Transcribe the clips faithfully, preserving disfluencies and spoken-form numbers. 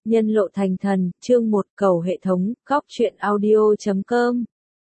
Nhân lộ thành thần, chương một cầu hệ thống, góc truyện audio.com.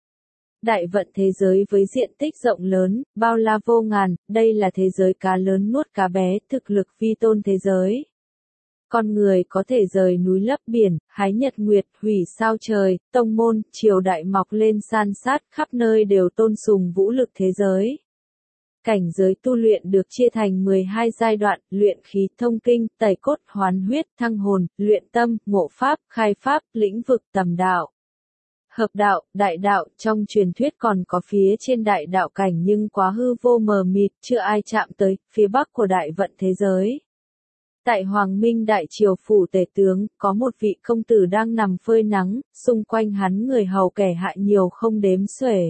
Đại vận thế giới với diện tích rộng lớn, bao la vô ngàn, đây là thế giới cá lớn nuốt cá bé, thực lực vi tôn thế giới. Con người có thể rời núi lấp biển, hái nhật nguyệt, hủy sao trời, tông môn, triều đại mọc lên san sát, khắp nơi đều tôn sùng vũ lực thế giới. Cảnh giới tu luyện được chia thành mười hai giai đoạn, luyện khí, thông kinh, tẩy cốt, hoán huyết, thăng hồn, luyện tâm, ngộ pháp, khai pháp, lĩnh vực, tầm đạo. Hợp đạo, đại đạo, trong truyền thuyết còn có phía trên đại đạo cảnh nhưng quá hư vô mờ mịt, chưa ai chạm tới, phía bắc của đại vận thế giới. Tại Hoàng Minh Đại Triều Phủ Tể Tướng, có một vị công tử đang nằm phơi nắng, xung quanh hắn người hầu kẻ hại nhiều không đếm xuể.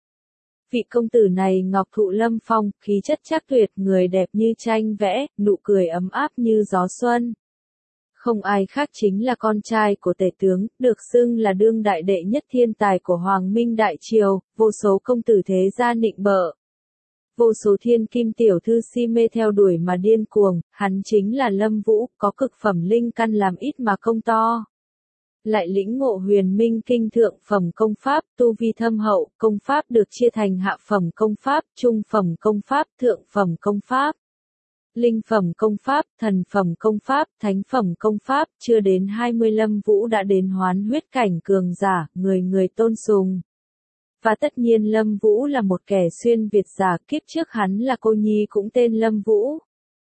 Vị công tử này ngọc thụ lâm phong, khí chất chắc tuyệt, người đẹp như tranh vẽ, nụ cười ấm áp như gió xuân. Không ai khác chính là con trai của tể tướng, được xưng là đương đại đệ nhất thiên tài của Hoàng Minh Đại Triều, vô số công tử thế gia nịnh bợ. Vô số thiên kim tiểu thư si mê theo đuổi mà điên cuồng, hắn chính là Lâm Vũ, có cực phẩm linh căn làm ít mà công to. Lại lĩnh ngộ huyền minh kinh thượng phẩm công pháp, tu vi thâm hậu, công pháp được chia thành hạ phẩm công pháp, trung phẩm công pháp, thượng phẩm công pháp. Linh phẩm công pháp, thần phẩm công pháp, thánh phẩm công pháp, chưa đến hai mươi Lâm Vũ đã đến hoán huyết cảnh cường giả, người người tôn sùng. Và tất nhiên Lâm Vũ là một kẻ xuyên Việt giả, kiếp trước hắn là cô nhi cũng tên Lâm Vũ.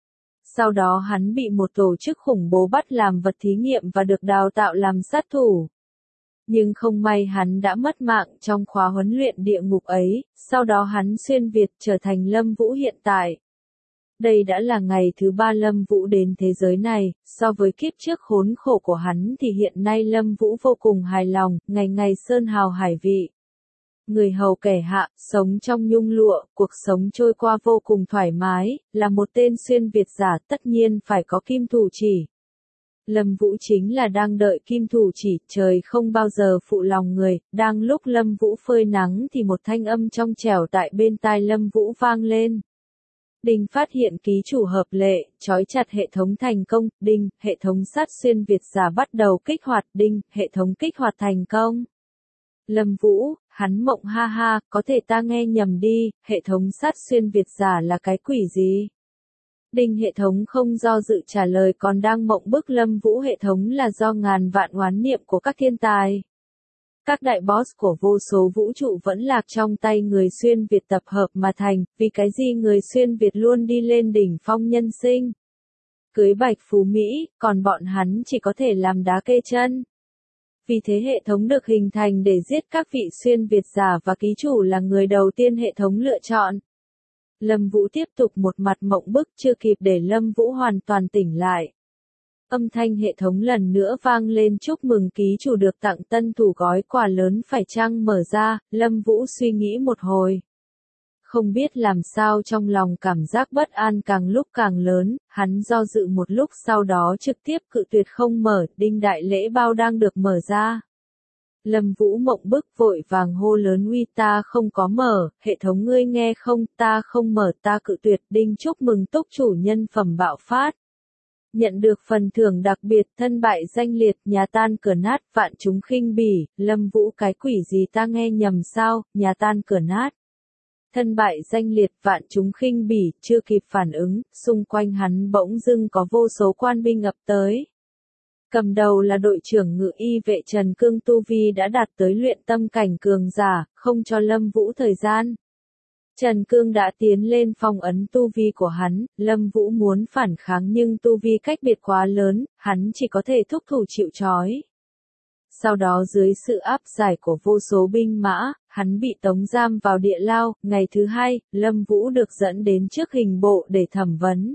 Sau đó hắn bị một tổ chức khủng bố bắt làm vật thí nghiệm và được đào tạo làm sát thủ. Nhưng không may hắn đã mất mạng trong khóa huấn luyện địa ngục ấy, sau đó hắn xuyên Việt trở thành Lâm Vũ hiện tại. Đây đã là ngày thứ ba Lâm Vũ đến thế giới này, so với kiếp trước khốn khổ của hắn thì hiện nay Lâm Vũ vô cùng hài lòng, ngày ngày sơn hào hải vị. Người hầu kẻ hạ, sống trong nhung lụa, cuộc sống trôi qua vô cùng thoải mái, là một tên xuyên Việt giả tất nhiên phải có kim thủ chỉ. Lâm Vũ chính là đang đợi kim thủ chỉ, trời không bao giờ phụ lòng người, đang lúc Lâm Vũ phơi nắng thì một thanh âm trong trẻo tại bên tai Lâm Vũ vang lên. Đinh phát hiện ký chủ hợp lệ, trói chặt hệ thống thành công, đinh, hệ thống sát xuyên Việt giả bắt đầu kích hoạt, đinh, hệ thống kích hoạt thành công. Lâm Vũ, hắn mộng ha ha, có thể ta nghe nhầm đi, hệ thống sát xuyên Việt giả là cái quỷ gì? Đinh hệ thống không do dự trả lời còn đang mộng bức Lâm Vũ hệ thống là do ngàn vạn oán niệm của các thiên tài. Các đại boss của vô số vũ trụ vẫn lạc trong tay người xuyên Việt tập hợp mà thành, vì cái gì người xuyên Việt luôn đi lên đỉnh phong nhân sinh. Cưới bạch phú Mỹ, còn bọn hắn chỉ có thể làm đá kê chân. Vì thế hệ thống được hình thành để giết các vị xuyên Việt giả và ký chủ là người đầu tiên hệ thống lựa chọn. Lâm Vũ tiếp tục một mặt mộng bức chưa kịp để Lâm Vũ hoàn toàn tỉnh lại. Âm thanh hệ thống lần nữa vang lên chúc mừng ký chủ được tặng tân thủ gói quà lớn phải chăng mở ra, Lâm Vũ suy nghĩ một hồi. Không biết làm sao trong lòng cảm giác bất an càng lúc càng lớn, hắn do dự một lúc sau đó trực tiếp cự tuyệt không mở, đinh đại lễ bao đang được mở ra. Lâm Vũ mộng bức vội vàng hô lớn uy ta không có mở, hệ thống ngươi nghe không, ta không mở ta cự tuyệt, đinh chúc mừng túc chủ nhân phẩm bạo phát. Nhận được phần thưởng đặc biệt thân bại danh liệt, nhà tan cửa nát, vạn chúng khinh bỉ, Lâm Vũ cái quỷ gì ta nghe nhầm sao, nhà tan cửa nát. Thân bại danh liệt, vạn chúng khinh bỉ, chưa kịp phản ứng, xung quanh hắn bỗng dưng có vô số quan binh ập tới. Cầm đầu là đội trưởng ngự y vệ Trần Cương tu vi đã đạt tới luyện tâm cảnh cường giả, không cho Lâm Vũ thời gian. Trần Cương đã tiến lên phong ấn tu vi của hắn, Lâm Vũ muốn phản kháng nhưng tu vi cách biệt quá lớn, hắn chỉ có thể thúc thủ chịu trói. Sau đó dưới sự áp giải của vô số binh mã, hắn bị tống giam vào địa lao, ngày thứ hai, Lâm Vũ được dẫn đến trước hình bộ để thẩm vấn.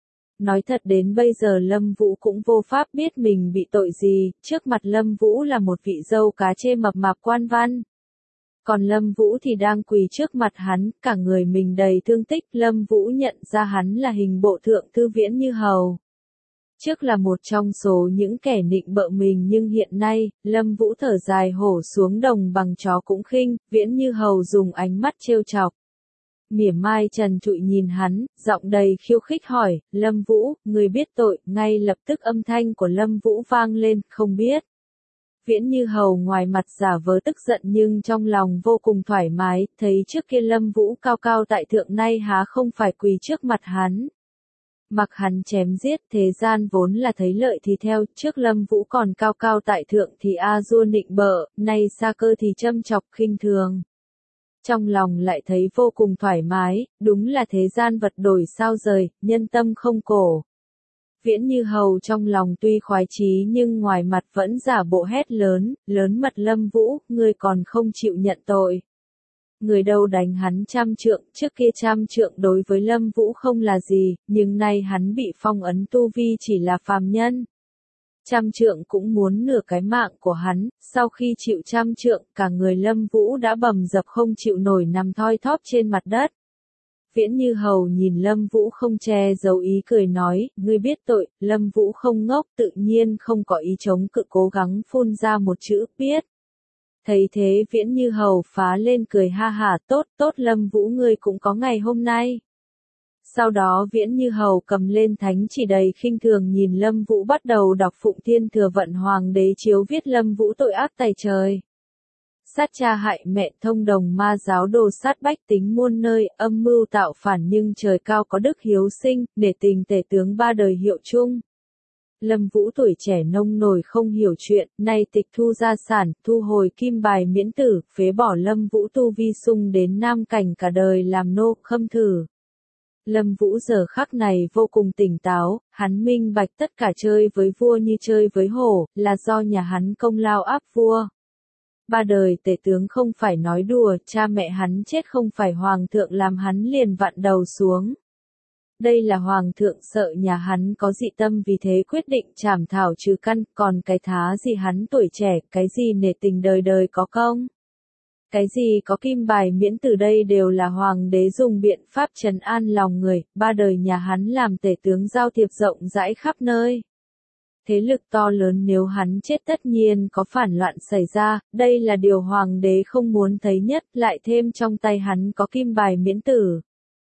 Nói thật đến bây giờ Lâm Vũ cũng vô pháp biết mình bị tội gì, trước mặt Lâm Vũ là một vị dâu cá chê mập mạp quan văn. Còn Lâm Vũ thì đang quỳ trước mặt hắn, cả người mình đầy thương tích, Lâm Vũ nhận ra hắn là hình bộ thượng thư Viễn Như Hầu. Trước là một trong số những kẻ nịnh bợ mình nhưng hiện nay, Lâm Vũ thở dài hổ xuống đồng bằng chó cũng khinh, Viễn Như Hầu dùng ánh mắt trêu chọc. Mỉa mai trần trụi nhìn hắn, giọng đầy khiêu khích hỏi, Lâm Vũ, người biết tội, ngay lập tức âm thanh của Lâm Vũ vang lên, không biết. Viễn Như Hầu ngoài mặt giả vờ tức giận nhưng trong lòng vô cùng thoải mái, thấy trước kia Lâm Vũ cao cao tại thượng nay há không phải quỳ trước mặt hắn. Mặc hắn chém giết, thế gian vốn là thấy lợi thì theo, trước Lâm Vũ còn cao cao tại thượng thì a dua nịnh bợ, nay xa cơ thì châm chọc khinh thường. Trong lòng lại thấy vô cùng thoải mái, đúng là thế gian vật đổi sao rời, nhân tâm không cổ. Viễn Như Hầu trong lòng tuy khoái chí nhưng ngoài mặt vẫn giả bộ hét lớn, lớn mật Lâm Vũ, ngươi còn không chịu nhận tội. Người đâu đánh hắn trăm trượng, trước kia trăm trượng đối với Lâm Vũ không là gì, nhưng nay hắn bị phong ấn tu vi chỉ là phàm nhân. Trăm trượng cũng muốn nửa cái mạng của hắn, sau khi chịu trăm trượng, cả người Lâm Vũ đã bầm dập không chịu nổi nằm thoi thóp trên mặt đất. Viễn Như Hầu nhìn Lâm Vũ không che giấu ý cười nói, ngươi biết tội, Lâm Vũ không ngốc tự nhiên không có ý chống cự cố gắng phun ra một chữ, biết. Thấy thế Viễn Như Hầu phá lên cười ha hả tốt tốt Lâm Vũ ngươi cũng có ngày hôm nay. Sau đó Viễn Như Hầu cầm lên thánh chỉ đầy khinh thường nhìn Lâm Vũ bắt đầu đọc Phụng Thiên Thừa Vận Hoàng đế chiếu viết Lâm Vũ tội ác tày trời. Sát cha hại mẹ thông đồng ma giáo đồ sát bách tính muôn nơi, âm mưu tạo phản nhưng trời cao có đức hiếu sinh, để tình tể tướng ba đời hiệu chung. Lâm Vũ tuổi trẻ nông nổi không hiểu chuyện, nay tịch thu gia sản, thu hồi kim bài miễn tử, phế bỏ Lâm Vũ tu vi sung đến nam cảnh cả đời làm nô, khâm thử. Lâm Vũ giờ khắc này vô cùng tỉnh táo, hắn minh bạch tất cả chơi với vua như chơi với hổ, là do nhà hắn công lao áp vua. Ba đời tể tướng không phải nói đùa, cha mẹ hắn chết không phải hoàng thượng làm hắn liền vặn đầu xuống. Đây là hoàng thượng sợ nhà hắn có dị tâm vì thế quyết định trảm thảo trừ căn, còn cái thá gì hắn tuổi trẻ, cái gì nể tình đời đời có công. Cái gì có kim bài miễn từ đây đều là hoàng đế dùng biện pháp trấn an lòng người, ba đời nhà hắn làm tể tướng giao thiệp rộng rãi khắp nơi. Thế lực to lớn nếu hắn chết tất nhiên có phản loạn xảy ra, đây là điều hoàng đế không muốn thấy nhất, lại thêm trong tay hắn có kim bài miễn tử.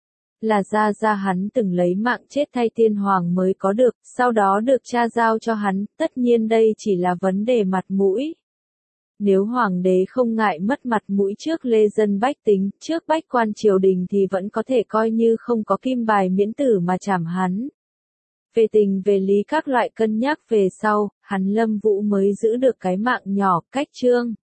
Là ra ra hắn từng lấy mạng chết thay tiên hoàng mới có được, sau đó được cha giao cho hắn, tất nhiên đây chỉ là vấn đề mặt mũi. Nếu hoàng đế không ngại mất mặt mũi trước lê dân bách tính, trước bách quan triều đình thì vẫn có thể coi như không có kim bài miễn tử mà trảm hắn. Về tình về lý các loại cân nhắc về sau, hắn Lâm Vũ mới giữ được cái mạng nhỏ, cách chương.